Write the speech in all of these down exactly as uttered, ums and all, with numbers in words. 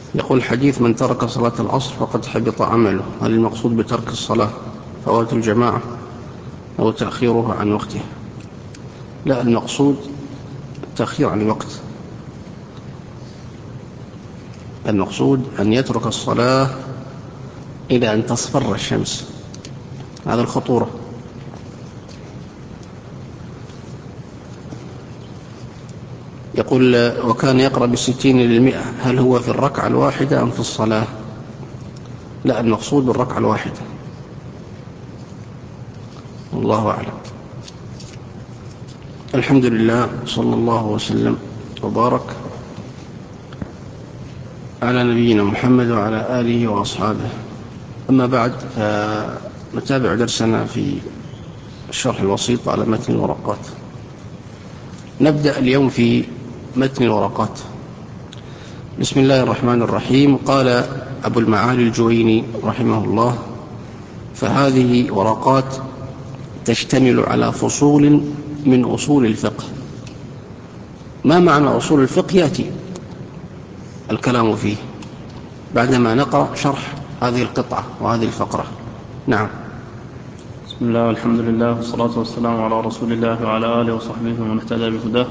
يقول حديث من ترك صلاة العصر فقد حبط عمله، هل المقصود بترك الصلاة فوات الجماعة أو تأخيرها عن وقتها؟ لا، المقصود التأخير عن الوقت، المقصود أن يترك الصلاة إلى أن تصفر الشمس، هذا الخطورة. يقول وكان يقرأ بالستين للمئة، هل هو في الركعة الواحدة أم في الصلاة؟ لا، المقصود بالركعة الواحدة، الله أعلم. الحمد لله، صلى الله وسلم وبارك على نبينا محمد وعلى آله وأصحابه. أما بعد، فنتابع درسنا في الشرح الوسيط على متن الورقات. نبدأ اليوم في متن الورقات. بسم الله الرحمن الرحيم. قال أبو المعالي الجويني رحمه الله: فهذه ورقات تشتمل على فصول من أصول الفقه. ما معنى أصول الفقه؟ يأتي الكلام فيه بعدما نقرأ شرح هذه القطعة وهذه الفقرة. نعم. بسم الله والحمد لله والصلاة والسلام على رسول الله وعلى آله وصحبه ومن اهتدى بهداه.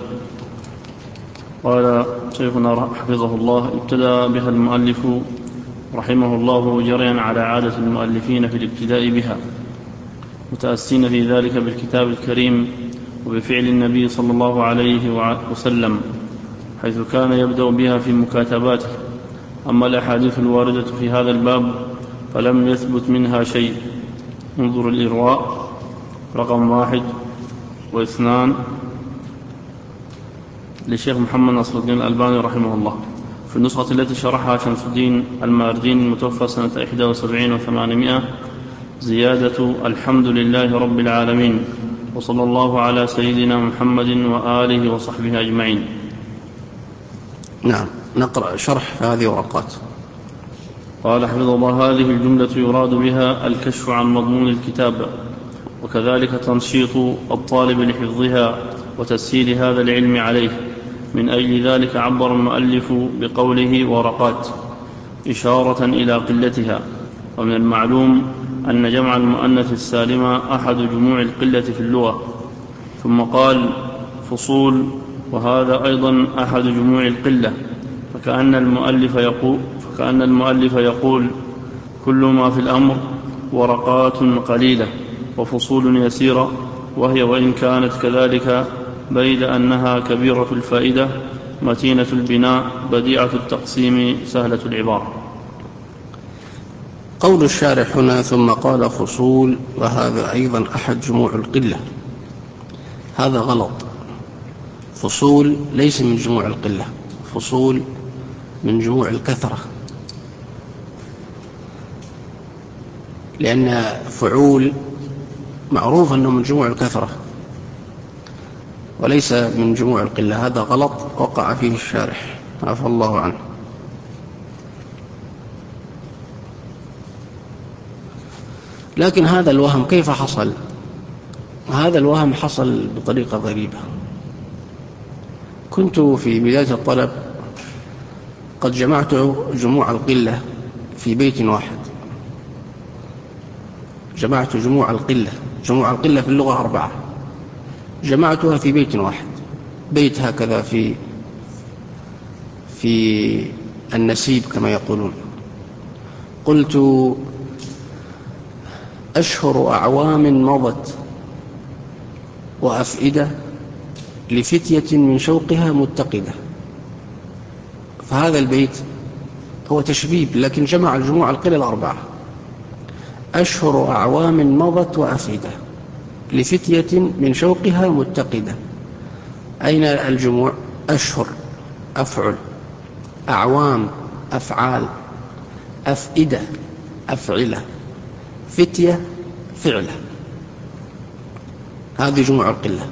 قال شيخنا حفظه الله: ابتدأ بها المؤلف رحمه الله جريا على عادة المؤلفين في الابتداء بها، متأسين في ذلك بالكتاب الكريم وبفعل النبي صلى الله عليه وسلم، حيث كان يبدأ بها في مكاتباته. أما الأحاديث الواردة في هذا الباب فلم يثبت منها شيء. انظر الإرواء رقم واحد واثنان للشيخ محمد ناصر الدين الألباني رحمه الله، في النسخة التي شرحها شمس الدين الماردين المتوفى سنة إحدى وسبعين وثمانمائة، زيادة الحمد لله رب العالمين وصلى الله على سيدنا محمد وآله وصحبه أجمعين. نعم، نقرأ شرح هذه ورقات. قال حفظ الله: هذه الجملة يراد بها الكشف عن مضمون الكتاب، وكذلك تنشيط الطالب لحفظها وتسهيل هذا العلم عليه. من أجل ذلك عبر المؤلف بقوله ورقات إشارة إلى قلتها، ومن المعلوم أن جمع المؤنث السالم أحد جموع القلة في اللغة. ثم قال فصول، وهذا أيضا أحد جموع القلة، فكأن المؤلف يقول, فكأن المؤلف يقول كل ما في الأمر ورقات قليلة وفصول يسيرة، وهي وإن كانت كذلك بيد أنها كبيرة الفائدة متينة البناء بديعة التقسيم سهلة العبارة. قول الشارح هنا ثم قال فصول وهذا أيضا أحد جموع القلة، هذا غلط. فصول ليس من جموع القلة، فصول من جموع الكثرة، لأن فعول معروف أنه من جموع الكثرة وليس من جموع القلة. هذا غلط وقع فيه الشارح عفى الله عنه. لكن هذا الوهم كيف حصل؟ هذا الوهم حصل بطريقة غريبة. كنت في بداية الطلب قد جمعت جموع القلة في بيت واحد، جمعت جموع القلة جموع القلة في اللغة أربعة، جمعتها في بيت واحد، بيت هكذا في في النسيب كما يقولون. قلت أشهر أعوام مضت وأفئدة لفتية من شوقها متقدة. فهذا البيت هو تشبيب لكن جمع الجموع القلة الأربعة. أشهر أعوام مضت وأفئدة لفتية من شوقها متقدة. أين الجموع؟ أشهر أفعل، أعوام أفعال، أفئدة أفعلة، فتية فعلة. هذه جموع القلة: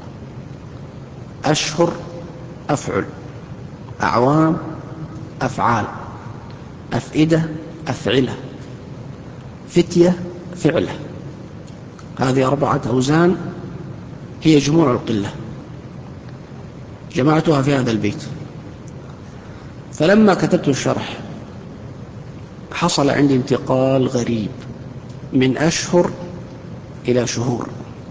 أشهر أفعل، أعوام أفعال، أفئدة أفعلة، فتية فعلة. هذه أربعة أوزان هي جموع القلة، جمعتها في هذا البيت. فلما كتبت الشرح حصل عندي انتقال غريب من أشهر إلى شهور،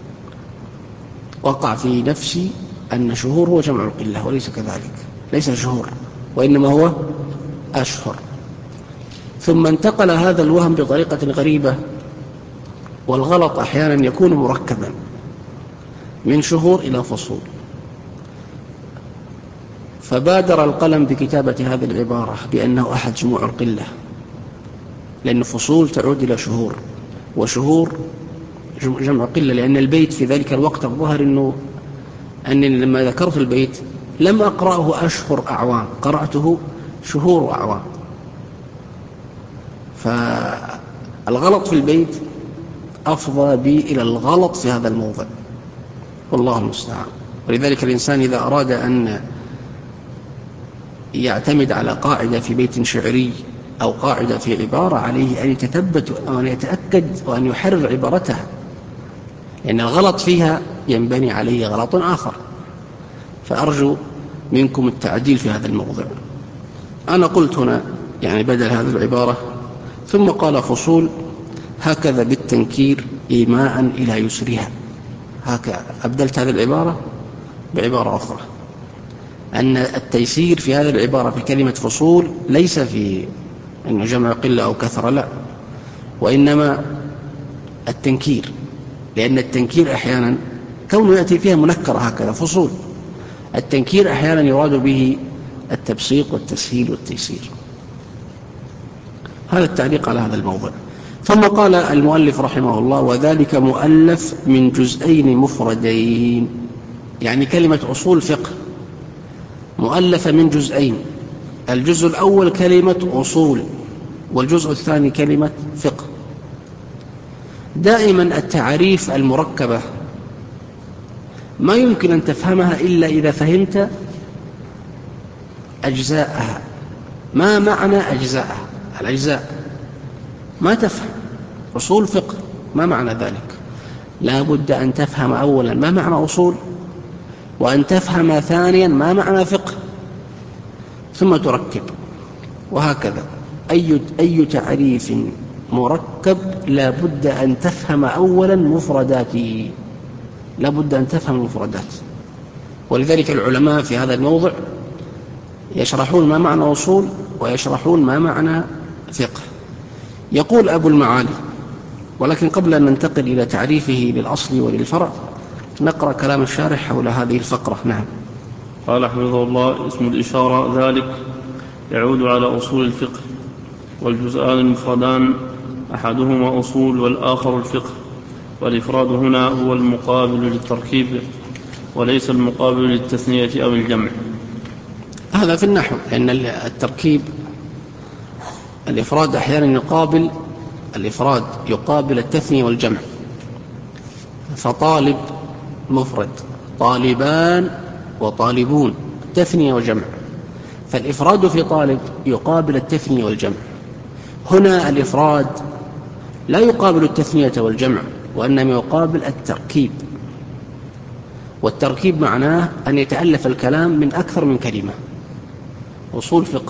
وقع في نفسي أن شهور هو جمع القلة، وليس كذلك، ليس شهور وإنما هو أشهر. ثم انتقل هذا الوهم بطريقة غريبة، والغلط أحيانا يكون مركبا من شهور إلى فصول، فبادر القلم بكتابة هذه العبارة بأنه أحد جموع القلة، لأن فصول تعود إلى شهور، وشهور جمع قلة، لأن البيت في ذلك الوقت الظاهر أنه أني لما ذكرت البيت لم أقرأه أشهر أعوام، قرأته شهور أعوام، فالغلط في البيت أفضى بي إلى الغلط في هذا الموضع، والله المستعان. ولذلك الإنسان إذا أراد أن يعتمد على قاعدة في بيت شعري أو قاعدة في عبارة، عليه أن يتثبت وأن يتأكد وأن يحرر عبارتها، لأن الغلط فيها ينبني عليه غلط آخر. فأرجو منكم التعديل في هذا الموضوع. أنا قلت هنا يعني بدل هذه العبارة ثم قال فصول هكذا بالتنكير إيماء إلى يسرها، هكذا أبدلت هذه العبارة بعبارة أخرى، أن التيسير في هذه العبارة في كلمة فصول ليس في أنه جمع قلة أو كثرة، لا، وإنما التنكير، لأن التنكير أحيانا كونه يأتي فيها منكرة هكذا فصول، التنكير أحيانا يراد به التبسيط والتسهيل والتيسير. هذا التعليق على هذا الموضوع. ثم قال المؤلف رحمه الله وذلك مؤلف من جزئين مفردين، يعني كلمة أصول فقه مؤلفة من جزئين، الجزء الأول كلمة أصول، والجزء الثاني كلمة فقه. دائما التعريف المركبة ما يمكن أن تفهمها إلا إذا فهمت أجزاءها. ما معنى أجزاءها؟ الأجزاء ما تفهم. أصول فقه ما معنى ذلك؟ لا بد أن تفهم أولا ما معنى أصول، وأن تفهم ثانيا ما معنى فقه، ثم تركب، وهكذا أي, أي تعريف مركب لا بد أن تفهم أولا مفرداته، لا بد أن تفهم المفردات. ولذلك العلماء في هذا الموضع يشرحون ما معنى أصول ويشرحون ما معنى فقه. يقول أبو المعالي، ولكن قبل أن ننتقل إلى تعريفه للأصل وللفرع نقرأ كلام الشارح حول هذه الفقرة. نعم. قال حفظه الله اسم الإشارة ذلك يعود على أصول الفقه، والجزءان المفردان أحدهما أصول والآخر الفقه، والإفراد هنا هو المقابل للتركيب وليس المقابل للتثنية أو الجمع. هذا في النحو، لأن التركيب الإفراد أحيانا يقابل الإفراد يقابل التثنية والجمع، فطالب مفرد، طالبان وطالبون تثنية وجمع، فالإفراد في طالب يقابل التثنية والجمع. هنا الإفراد لا يقابل التثنية والجمع، وإنما يقابل التركيب، والتركيب معناه أن يتألف الكلام من أكثر من كلمة. أصول فقه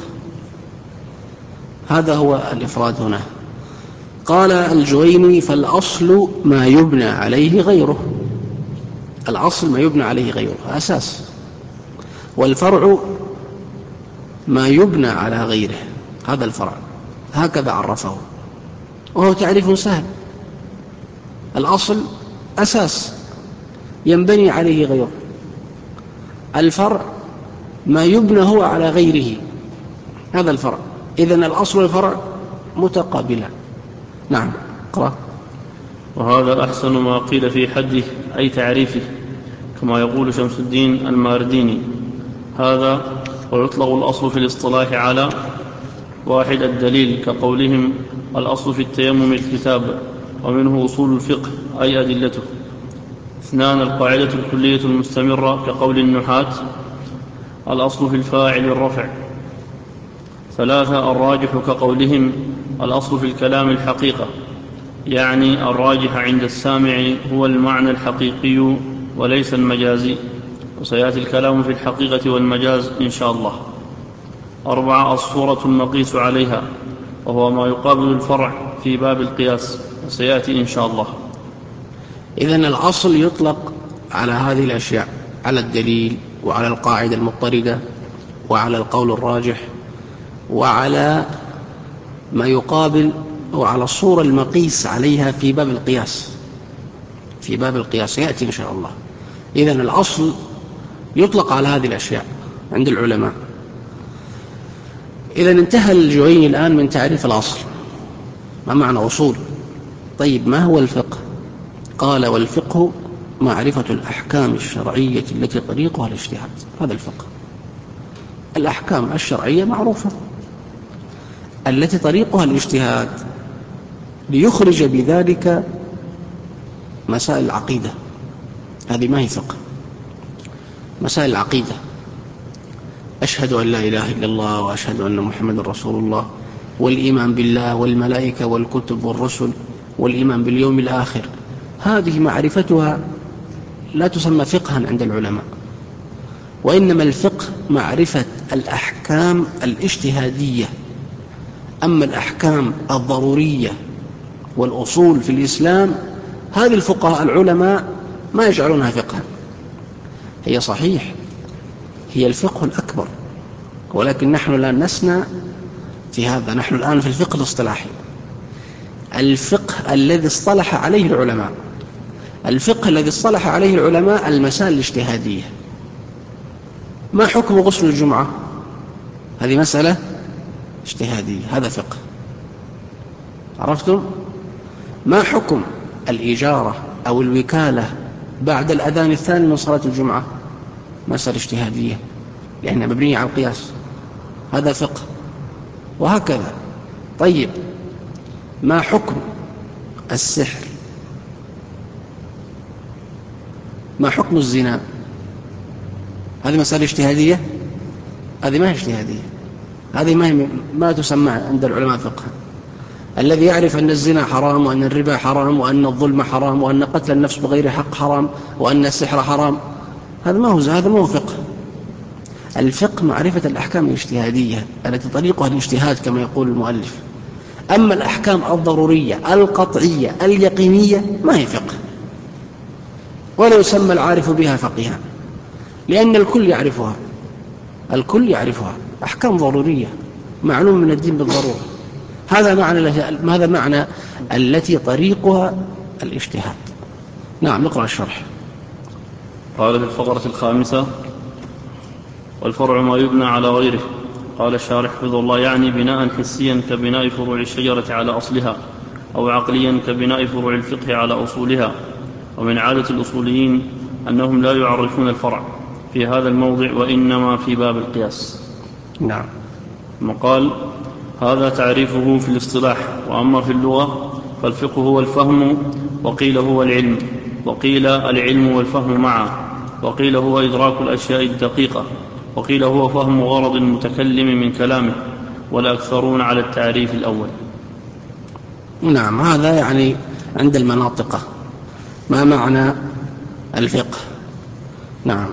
هذا هو الإفراد هنا. قال الجويني فالأصل ما يبنى عليه غيره، الأصل ما يبنى عليه غيره أساس، والفرع ما يبنى على غيره، هذا الفرع. هكذا عرفه، وهو تعريف سهل. الأصل أساس ينبني عليه غيره، الفرع ما يبنى هو على غيره، هذا الفرع. إذن الأصل والفرع متقابلان. نعم. قرأ. وهذا أحسن ما قيل في حده أي تعريفه، كما يقول شمس الدين المارديني هذا. ويطلق الأصل في الاصطلاح على واحد الدليل، كقولهم الأصل في التيمم الكتاب، ومنه أصول الفقه أي أدلته. اثنان القاعدة الكلية المستمرة، كقول النحاة الأصل في الفاعل الرفع. ثلاثة الراجح، كقولهم الأصل في الكلام الحقيقة، يعني الراجح عند السامع هو المعنى الحقيقي وليس المجازي، وسيأتي الكلام في الحقيقة والمجاز إن شاء الله. أربعة الصورة المقيس عليها، وهو ما يقابل الفرع في باب القياس، وسيأتي إن شاء الله. إذن الأصل يطلق على هذه الأشياء، على الدليل وعلى القاعدة المضطردة وعلى القول الراجح وعلى ما يقابل وعلى الصورة المقيس عليها في باب القياس. في باب القياس يأتي إن شاء الله. إذن الأصل يطلق على هذه الأشياء عند العلماء. إذن انتهى الجويني الآن من تعريف الأصل. ما معنى أصول؟ طيب ما هو الفقه؟ قال: والفقه معرفة الأحكام الشرعية التي طريقها الاجتهاد. هذا الفقه. الأحكام الشرعية معروفة التي طريقها الاجتهاد ليخرج بذلك مسائل العقيدة. هذه ما هي فقه. مسائل العقيدة: أشهد أن لا إله إلا الله وأشهد أن محمد رسول الله، والإيمان بالله والملائكة والكتب والرسل، والإيمان باليوم الآخر. هذه معرفتها لا تسمى فقها عند العلماء، وإنما الفقه معرفة الأحكام الاجتهادية. أما الأحكام الضرورية والأصول في الإسلام هذه الفقهاء العلماء ما يجعلونها فقها. هي صحيح هي الفقه الأكبر، ولكن نحن لا نسنى في هذا. نحن الآن في الفقه الاصطلاحي، الفقه الذي اصطلح عليه العلماء. الفقه الذي اصطلح عليه العلماء المسائل الاجتهادية. ما حكم غسل الجمعة؟ هذه مسألة اجتهادية، هذا فقه. عرفتم؟ ما حكم الإجارة أو الوكالة بعد الأذان الثاني من صلاة الجمعة؟ مسألة اجتهادية لأنها مبنية على القياس، هذا فقه. وهكذا. طيب ما حكم السحر؟ ما حكم الزنا؟ هذه مسألة اجتهادية؟ هذه ما هي اجتهادية، هذه ما, هي ما تسمى عند العلماء فقه. الذي يعرف أن الزنا حرام وأن الربا حرام وأن الظلم حرام وأن قتل النفس بغير حق حرام وأن السحر حرام، هذا ما هو هذا ما هو فقه. الفقه معرفة الأحكام الاجتهادية التي طريقها الاجتهاد كما يقول المؤلف. أما الأحكام الضرورية القطعية اليقينية ما هي فقه، ولا يسمى العارف بها فقيها، لأن الكل يعرفها. الكل يعرفها أحكام ضرورية معلوم من الدين بالضرورة. هذا معنى هذا معنى التي طريقها الاجتهاد. نعم، نقرأ الشرح. قال في الفقرة الخامسة: والفرع ما يبنى على غيره. قال الشارح حفظه الله: يعني بناء حسيا كبناء فروع الشجرة على أصلها، أو عقليا كبناء فروع الفقه على أصولها. ومن عادة الأصوليين أنهم لا يعرفون الفرع في هذا الموضع، وإنما في باب القياس. نعم. مقال: هذا تعريفه في الاصطلاح. وأما في اللغة فالفقه هو الفهم، وقيل هو العلم، وقيل العلم والفهم معا، وقيل هو إدراك الأشياء الدقيقة، وقيل هو فهم غرض المتكلم من كلامه، والأكثرون على التعريف الأول. نعم، هذا يعني عند المناطق. ما معنى الفقه؟ نعم.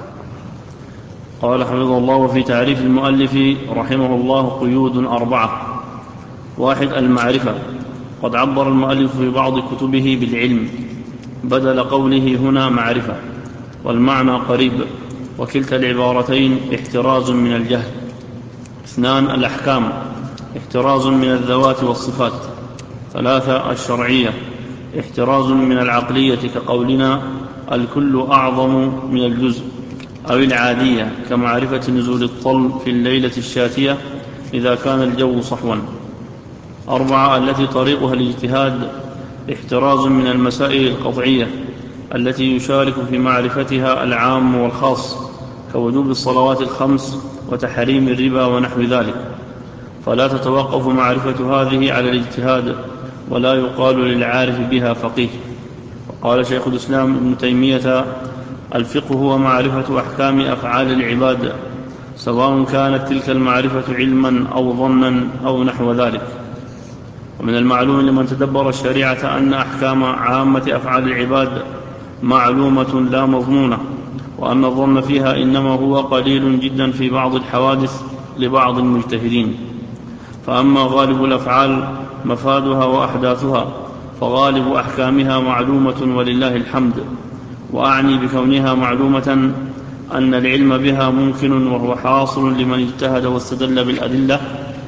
قال حفظه الله: وفي تعريف المؤلف رحمه الله قيود أربعة. واحد: المعرفة. قد عبر المؤلف في بعض كتبه بالعلم بدل قوله هنا معرفة، والمعنى قريب، وكلتا العبارتين احتراز من الجهل. اثنان: الأحكام. احتراز من الذوات والصفات. ثلاثة: الشرعية. احتراز من العقلية كقولنا الكل أعظم من الجزء. أو العادية كمعرفة نزول الطل في الليلة الشاتية إذا كان الجو صحوا. أربعة: التي طريقها الاجتهاد. احتراز من المسائل القطعية التي يشارك في معرفتها العام والخاص كوجوب الصلوات الخمس وتحريم الربا ونحو ذلك، فلا تتوقف معرفة هذه على الاجتهاد، ولا يقال للعارف بها فقيه. وقال شيخ الإسلام ابن تيمية: الفقه هو معرفة أحكام أفعال العباد، سواء كانت تلك المعرفة علما أو ظنا أو نحو ذلك. ومن المعلوم لمن تدبر الشريعة أن أحكام عامة أفعال العباد معلومة لا مضمونة، وأن الظن فيها إنما هو قليل جدا في بعض الحوادث لبعض المجتهدين. فأما غالب الأفعال مفادها وأحداثها فغالب أحكامها معلومة ولله الحمد. وأعني بكونها معلومة أن العلم بها ممكن وهو حاصل لمن اجتهد واستدل بالأدلة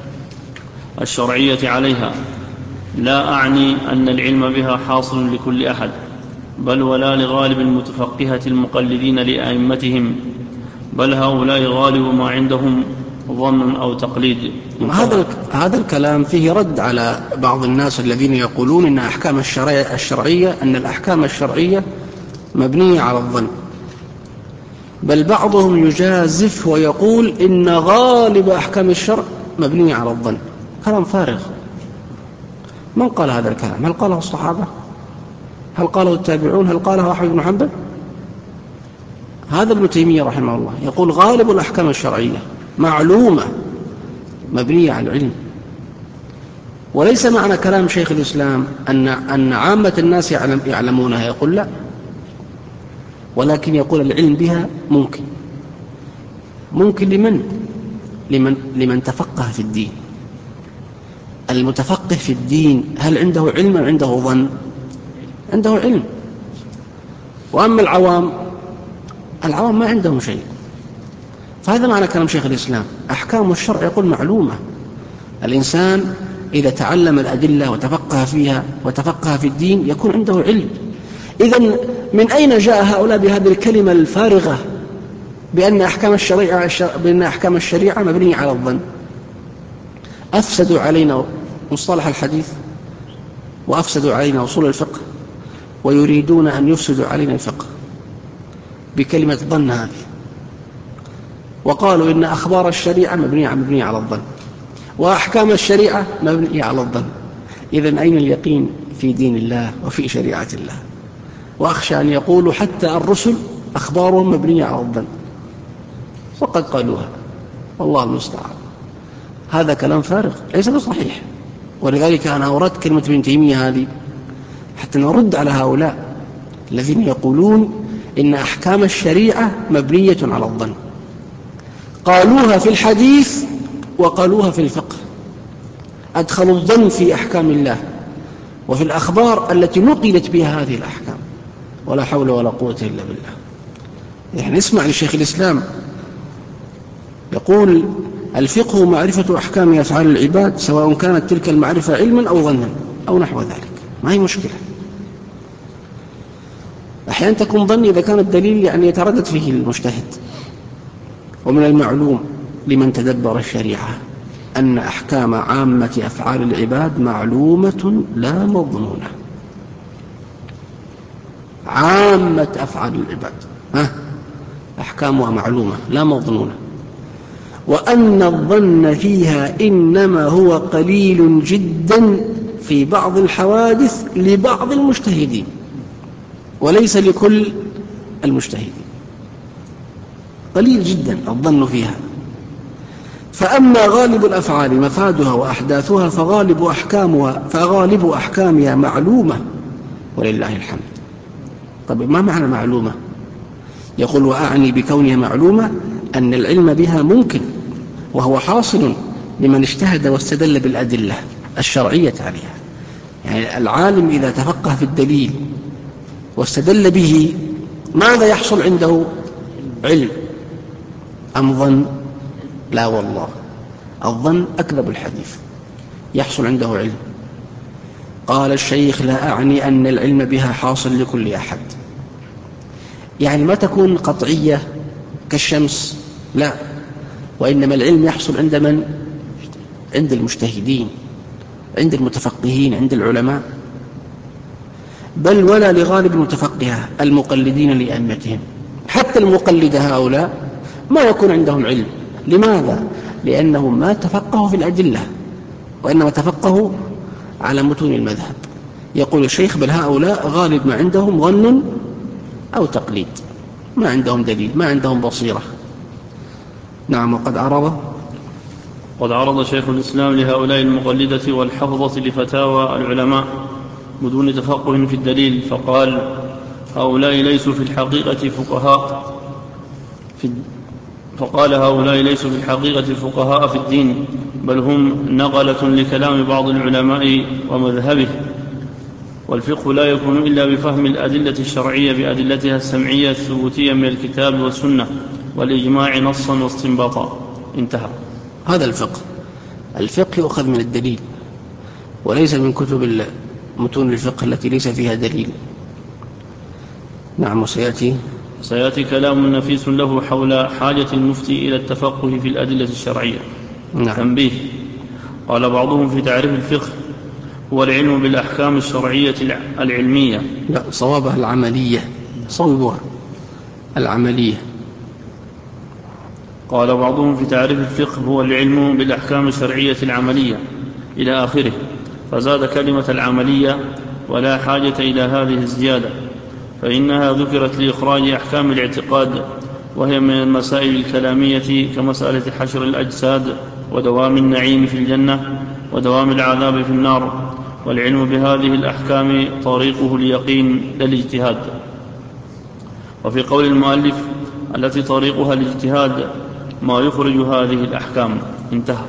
الشرعية عليها، لا أعني أن العلم بها حاصل لكل أحد، بل ولا لغالب المتفقهة المقلدين لأئمتهم، بل هؤلاء غالب ما عندهم ظن أو تقليد. هذا هذا الكلام فيه رد على بعض الناس الذين يقولون إن أحكام الشرعية, الشرعية أن الأحكام الشرعية مبنية على الظن، بل بعضهم يجازف ويقول إن غالب أحكام الشرع مبنية على الظن. كلام فارغ. من قال هذا الكلام؟ هل قاله الصحابة؟ هل قاله التابعون؟ هل قاله أحمد بن حنبل؟ هذا ابن تيمية رحمه الله يقول غالب الأحكام الشرعية معلومة مبنية على العلم. وليس معنى كلام شيخ الإسلام أن, أن عامة الناس يعلم يعلمونها، يقول لا، ولكن يقول العلم بها ممكن. ممكن لمن؟ لمن, لمن تفقه في الدين. المتفقه في الدين هل عنده علم أم عنده ظن؟ عنده علم. وأما العوام، العوام ما عندهم شيء. فهذا معنى كلام شيخ الإسلام، أحكام الشرع يقول معلومة. الإنسان إذا تعلم الأدلة وتفقه فيها وتفقه في الدين يكون عنده علم. إذن من أين جاء هؤلاء بهذه الكلمة الفارغة بأن أحكام الشريعة, بأن أحكام الشريعة مبنية على الظن؟ أفسدوا علينا مصطلح الحديث، وأفسدوا علينا أصول الفقه، ويريدون أن يفسدوا علينا الفقه بكلمة ظن هذه. وقالوا إن أخبار الشريعة مبنية مبنية على الظن، وأحكام الشريعة مبنية على الظن. إذن أين اليقين في دين الله وفي شريعة الله؟ وأخشى أن يقولوا حتى الرسل أخبارهم مبنية على الظن، وقد قالوها، والله المستعان. هذا كلام فارغ ليس بصحيح. ولذلك أنا أورد كلمة ابن تيمية هذه حتى نرد على هؤلاء الذين يقولون إن أحكام الشريعة مبنية على الظن. قالوها في الحديث وقالوها في الفقه، أدخلوا الظن في أحكام الله وفي الأخبار التي نقلت بها هذه الأحكام. ولا حول ولا قوة إلا بالله. يعني اسمع لشيخ الإسلام يقول الفقه معرفة أحكام أفعال العباد سواء كانت تلك المعرفة علما أو ظنا أو نحو ذلك، ما هي مشكلة. أحيانا تكون ظن إذا كان الدليل يعني يتردد فيه المجتهد. ومن المعلوم لمن تدبر الشريعة أن أحكام عامة أفعال العباد معلومة لا مظنونة. عامة أفعال العباد ها أحكامها معلومة لا مظنونة، وأن الظن فيها إنما هو قليل جدا في بعض الحوادث لبعض المجتهدين وليس لكل المجتهدين، قليل جدا الظن فيها. فأما غالب الأفعال مفادها وأحداثها فغالب أحكامها فغالب أحكامها معلومة ولله الحمد. طيب ما معنى معلومة؟ يقول وأعني بكونها معلومة أن العلم بها ممكن وهو حاصل لمن اجتهد واستدل بالأدلة الشرعية عليها. يعني العالم إذا تفقه في الدليل واستدل به ماذا يحصل عنده؟ علم أم ظن؟ لا والله، الظن أكذب الحديث، يحصل عنده علم. قال الشيخ لا أعني أن العلم بها حاصل لكل أحد، يعني ما تكون قطعية كالشمس، لا، وإنما العلم يحصل عند من؟ عند المجتهدين، عند المتفقهين، عند العلماء، بل ولا لغالب المتفقهة المقلدين لأئمتهم. حتى المقلد هؤلاء ما يكون عندهم علم. لماذا؟ لأنهم ما تفقهوا في الأدلة وإنما تفقهوا على متون المذهب. يقول الشيخ بل هؤلاء غالب ما عندهم ظن أو تقليد، ما عندهم دليل، ما عندهم بصيرة. نعم. وقد عرض قد عرض شيخ الإسلام لهؤلاء المقلدة والحفظة لفتاوى العلماء بدون تفقه في الدليل، فقال هؤلاء ليسوا في الحقيقة فقهاء في فقال هؤلاء ليسوا في الحقيقة فقهاء في الدين، بل هم نقلة لكلام بعض العلماء ومذهبه، والفقه لا يكون إلا بفهم الأدلة الشرعية بأدلتها السمعية الثبوتية من الكتاب والسنة والإجماع نصا واستنباطا. انتهى. هذا الفقه. الفقه يؤخذ من الدليل وليس من كتب متون الفقه التي ليس فيها دليل. نعم. وسيأتي سيأتي كلام نفيس له حول حاجة المفتي إلى التفقه في الأدلة الشرعية. نعم. تنبيه: قال بعضهم في تعريف الفقه: هو العلم بالأحكام الشرعية العلمية. لا، صوابها العملية. صوبها العملية. قال بعضهم في تعريف الفقه: هو العلم بالأحكام الشرعية العملية، إلى آخره، فزاد كلمة العملية، ولا حاجة إلى هذه الزيادة، فإنها ذكرت لإخراج أحكام الاعتقاد، وهي من المسائل الكلامية كمسألة حشر الأجساد ودوام النعيم في الجنة ودوام العذاب في النار. والعلم بهذه الأحكام طريقه اليقين للاجتهاد. وفي قول المؤلف: التي طريقها الاجتهاد، ما يخرج هذه الأحكام. انتهى.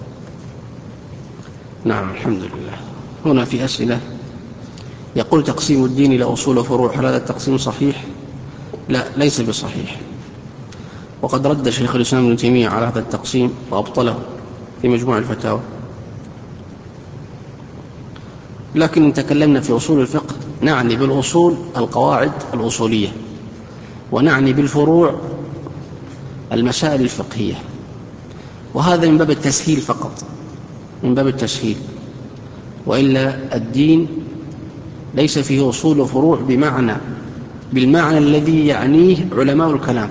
نعم. الحمد لله. هنا في أسئلة. يقول: تقسيم الدين إلى أصول وفروع، هل هذا التقسيم صحيح؟ لا، ليس بصحيح. وقد رد شيخ الإسلام ابن تيمية على هذا التقسيم وأبطله في مجموع الفتاوى. لكن إن تكلمنا في أصول الفقه نعني بالأصول القواعد الأصولية، ونعني بالفروع المسائل الفقهية، وهذا من باب التسهيل فقط، من باب التسهيل. وإلا الدين ليس فيه أصول وفروع بمعنى بالمعنى الذي يعنيه علماء الكلام.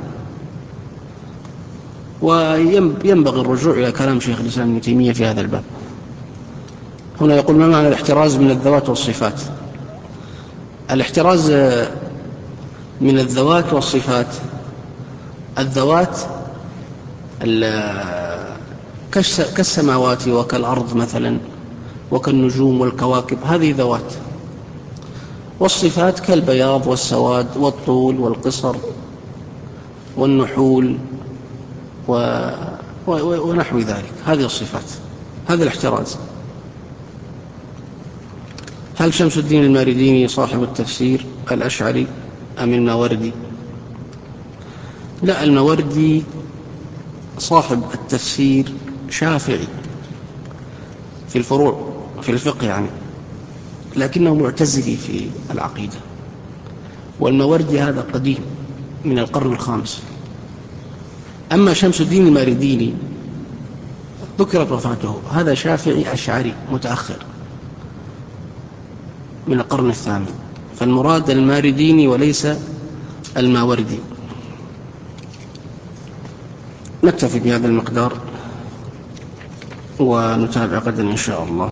وينبغي الرجوع إلى كلام شيخ الإسلام ابن تيمية في هذا الباب. هنا يقول: ما معنى الاحتراز من الذوات والصفات؟ الاحتراز من الذوات والصفات: الذوات كالسماوات وكالأرض مثلا، وكالنجوم والكواكب، هذه ذوات. والصفات كالبياض والسواد والطول والقصر والنحول و... ونحو ذلك، هذه الصفات. هذا الاحتراز. هل شمس الدين المارديني صاحب التفسير الأشعري أم الماوردي؟ لا، الماوردي صاحب التفسير شافعي في الفروع في الفقه يعني، لكنه معتزلي في العقيدة. والماوردي هذا قديم من القرن الخامس. أما شمس الدين المارديني ذكرت وفاته، هذا شافعي أشعري متأخر من القرن الثامن، فالمراد المارديني وليس الماوردي. نكتفي بهذا المقدار ونتابع غدا إن شاء الله.